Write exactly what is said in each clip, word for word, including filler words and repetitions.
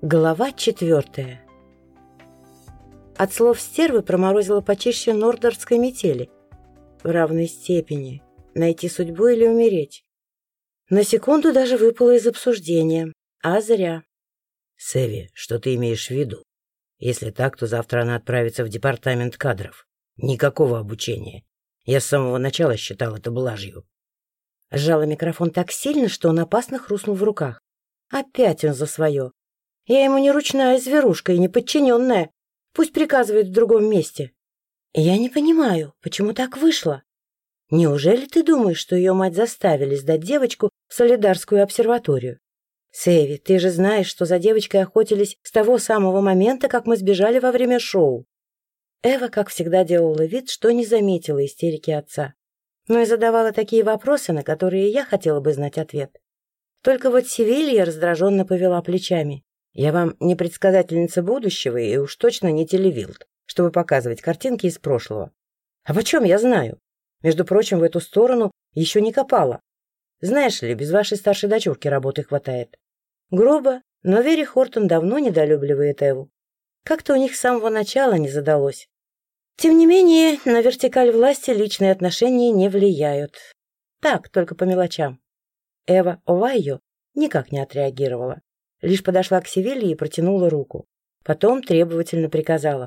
Глава четвертая. От слов стервы проморозило почище нордерской метели. В равной степени. Найти судьбу или умереть. На секунду даже выпало из обсуждения. А зря. Сэви, что ты имеешь в виду? Если так, то завтра она отправится в департамент кадров. Никакого обучения. Я с самого начала считал это блажью. Сжала микрофон так сильно, что он опасно хрустнул в руках. Опять он за свое. Я ему не ручная зверушка и не подчиненная. Пусть приказывает в другом месте. Я не понимаю, почему так вышло. Неужели ты думаешь, что ее мать заставили сдать девочку в Солидарскую обсерваторию? Сэви, ты же знаешь, что за девочкой охотились с того самого момента, как мы сбежали во время шоу. Эва, как всегда, делала вид, что не заметила истерики отца, но и задавала такие вопросы, на которые я хотела бы знать ответ. Только вот Севилья раздраженно повела плечами. Я вам не предсказательница будущего и уж точно не телевилд, чтобы показывать картинки из прошлого. А почем я знаю? Между прочим, в эту сторону еще не копала. Знаешь ли, без вашей старшей дочурки работы хватает. Грубо, но Вери Хортон давно недолюбливает Эву. Как-то у них с самого начала не задалось. Тем не менее, на вертикаль власти личные отношения не влияют. Так, только по мелочам. Эва Овайо никак не отреагировала. Лишь подошла к Севилье и протянула руку. Потом требовательно приказала.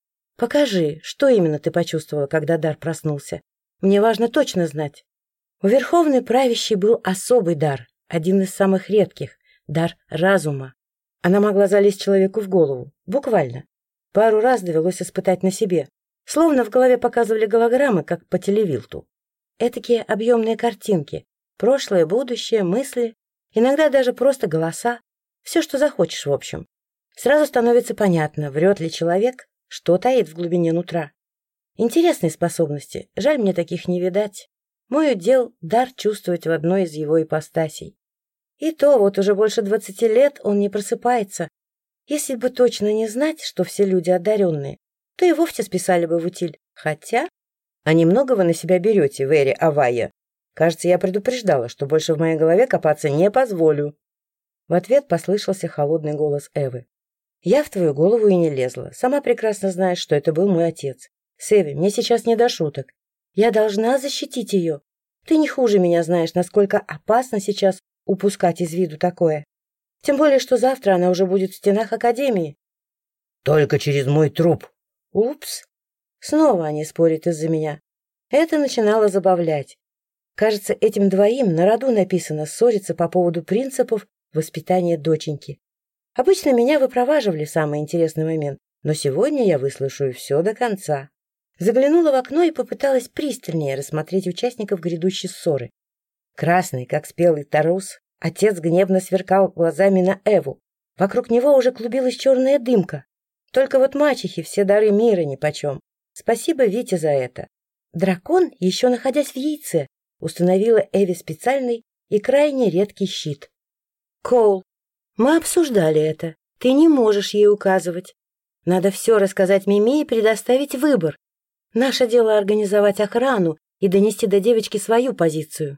«Покажи, что именно ты почувствовала, когда дар проснулся. Мне важно точно знать». У Верховной Правящей был особый дар, один из самых редких — дар разума. Она могла залезть человеку в голову, буквально. Пару раз довелось испытать на себе. Словно в голове показывали голограммы, как по телевилту. Этакие объемные картинки. Прошлое, будущее, мысли. Иногда даже просто голоса. Все, что захочешь, в общем. Сразу становится понятно, врет ли человек, что таит в глубине нутра. Интересные способности. Жаль, мне таких не видать. Мой удел — дар чувствовать в одной из его ипостасей. И то вот уже больше двадцати лет он не просыпается. Если бы точно не знать, что все люди одаренные, то и вовсе списали бы в утиль. Хотя... А немного вы на себя берете, Вери Авая. Кажется, я предупреждала, что больше в моей голове копаться не позволю. В ответ послышался холодный голос Эвы. «Я в твою голову и не лезла. Сама прекрасно знаешь, что это был мой отец. Сэви, мне сейчас не до шуток. Я должна защитить ее. Ты не хуже меня знаешь, насколько опасно сейчас упускать из виду такое. Тем более, что завтра она уже будет в стенах Академии». «Только через мой труп». «Упс». Снова они спорят из-за меня. Это начинало забавлять. Кажется, этим двоим на роду написано ссориться по поводу принципов воспитание доченьки. Обычно меня выпроваживали в самый интересный момент, но сегодня я выслушаю все до конца. Заглянула в окно и попыталась пристальнее рассмотреть участников грядущей ссоры. Красный, как спелый тарус, отец гневно сверкал глазами на Эву. Вокруг него уже клубилась черная дымка. Только вот мачехе все дары мира нипочем. Спасибо Вите за это. Дракон, еще находясь в яйце, установила Эве специальный и крайне редкий щит. Коул, мы обсуждали это. Ты не можешь ей указывать. Надо все рассказать Мими и предоставить выбор. Наше дело организовать охрану и донести до девочки свою позицию.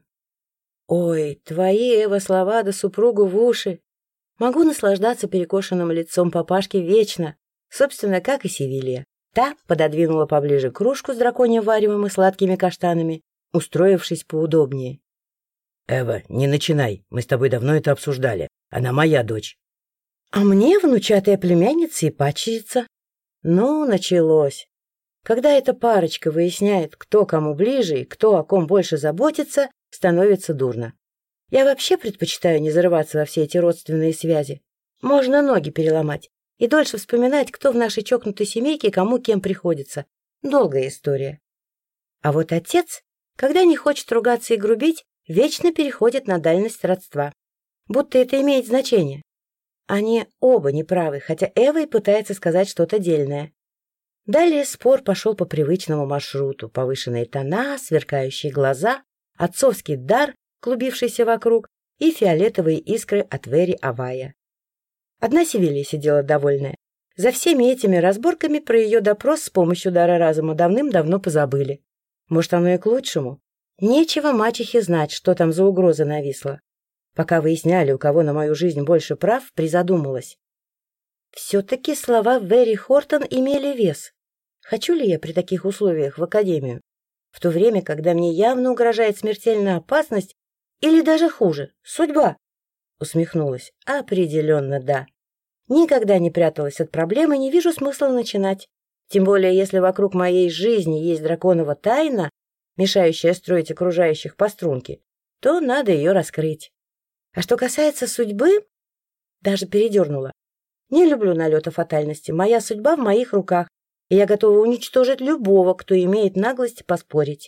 Ой, твои, Эва, слова да супругу в уши. Могу наслаждаться перекошенным лицом папашки вечно, собственно, как и Севилья. Та пододвинула поближе кружку с драконьим варевом и сладкими каштанами, устроившись поудобнее. «Эва, не начинай. Мы с тобой давно это обсуждали. Она моя дочь». «А мне внучатая племянница и падчерица». Ну, началось. Когда эта парочка выясняет, кто кому ближе и кто о ком больше заботится, становится дурно. Я вообще предпочитаю не зарываться во все эти родственные связи. Можно ноги переломать и дольше вспоминать, кто в нашей чокнутой семейке кому кем приходится. Долгая история. А вот отец, когда не хочет ругаться и грубить, вечно переходит на дальность родства. Будто это имеет значение. Они оба неправы, хотя Эва и пытается сказать что-то дельное. Далее спор пошел по привычному маршруту. Повышенные тона, сверкающие глаза, отцовский дар, клубившийся вокруг, и фиолетовые искры от Вери Авая. Одна Севилья сидела довольная. За всеми этими разборками про ее допрос с помощью дара разума давным-давно позабыли. Может, оно и к лучшему. Нечего мачехе знать, что там за угроза нависла. Пока выясняли, у кого на мою жизнь больше прав, призадумалась. Все-таки слова Вэри Хортон имели вес. Хочу ли я при таких условиях в академию? В то время, когда мне явно угрожает смертельная опасность или даже хуже, судьба? Усмехнулась. Определенно да. Никогда не пряталась от проблем и не вижу смысла начинать. Тем более, если вокруг моей жизни есть драконова тайна, мешающая строить окружающих по струнке, то надо ее раскрыть. А что касается судьбы, даже передернула. Не люблю налета фатальности. Моя судьба в моих руках, и я готова уничтожить любого, кто имеет наглость поспорить.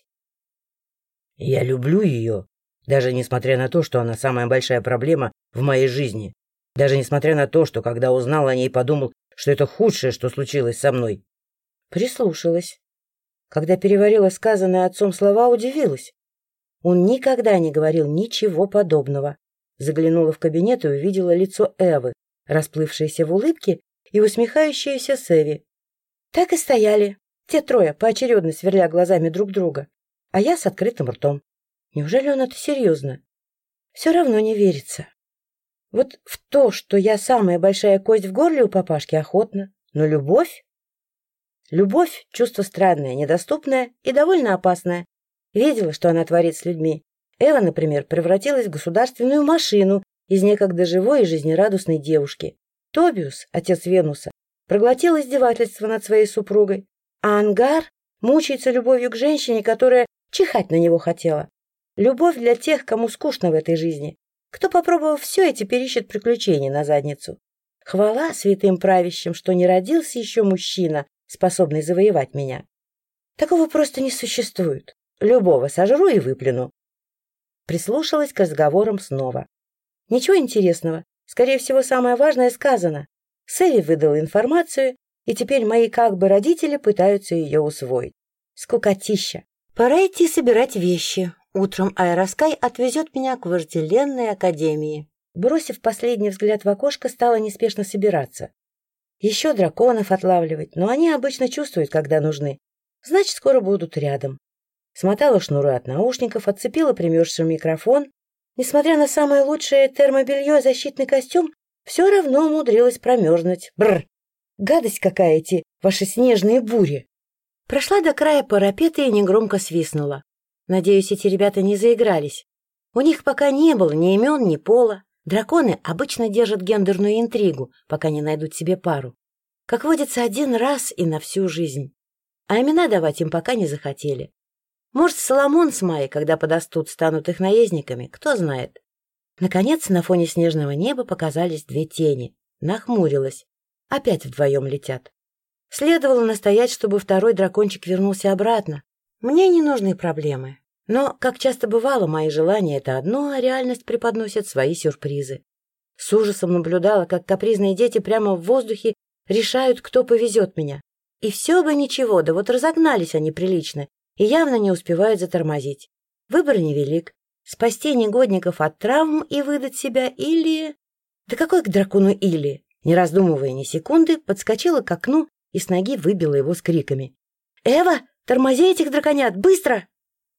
Я люблю ее, даже несмотря на то, что она самая большая проблема в моей жизни. Даже несмотря на то, что, когда узнал о ней, подумал, что это худшее, что случилось со мной. Прислушалась. Когда переварила сказанные отцом слова, удивилась. Он никогда не говорил ничего подобного. Заглянула в кабинет и увидела лицо Эвы, расплывшееся в улыбке и усмехающееся Сэви. Так и стояли, те трое, поочередно сверля глазами друг друга, а я с открытым ртом. Неужели он это серьезно? Все равно не верится. Вот в то, что я самая большая кость в горле у папашки, охотно, но любовь? Любовь — чувство странное, недоступное и довольно опасное. Видела, что она творит с людьми. Эва, например, превратилась в государственную машину из некогда живой и жизнерадостной девушки. Тобиус, отец Венуса, проглотил издевательство над своей супругой, а Ангар мучается любовью к женщине, которая чихать на него хотела. Любовь для тех, кому скучно в этой жизни, кто, попробовав все, и теперь ищет приключений на задницу. Хвала святым правящим, что не родился еще мужчина, способный завоевать меня. Такого просто не существует. Любого сожру и выплюну. Прислушалась к разговорам снова. Ничего интересного. Скорее всего, самое важное сказано. Сэви выдала информацию, и теперь мои как бы родители пытаются ее усвоить. Скукотища. Пора идти собирать вещи. Утром Аэроскай отвезет меня к вожделенной академии. Бросив последний взгляд в окошко, стала неспешно собираться. Еще драконов отлавливать, но они обычно чувствуют, когда нужны. Значит, скоро будут рядом. Смотала шнуры от наушников, отцепила примерзший микрофон. Несмотря на самое лучшее термобелье и защитный костюм, все равно умудрилась промерзнуть. Бррр! Гадость какая эти ваши снежные бури! Прошла до края парапета и негромко свистнула. Надеюсь, эти ребята не заигрались. У них пока не было ни имен, ни пола. Драконы обычно держат гендерную интригу, пока не найдут себе пару. Как водится, один раз и на всю жизнь. А имена давать им пока не захотели. Может, Соломон с Майей, когда подостут, станут их наездниками, кто знает. Наконец, на фоне снежного неба показались две тени. Нахмурилась. Опять вдвоем летят. Следовало настоять, чтобы второй дракончик вернулся обратно. Мне не нужны проблемы. Но, как часто бывало, мои желания — это одно, а реальность преподносит свои сюрпризы. С ужасом наблюдала, как капризные дети прямо в воздухе решают, кто повезет меня. И все бы ничего, да вот разогнались они прилично и явно не успевают затормозить. Выбор невелик. Спасти негодников от травм и выдать себя или... Да какой к дракону или? Не раздумывая ни секунды, подскочила к окну и с ноги выбила его с криками. «Эва, тормози этих драконят, быстро!»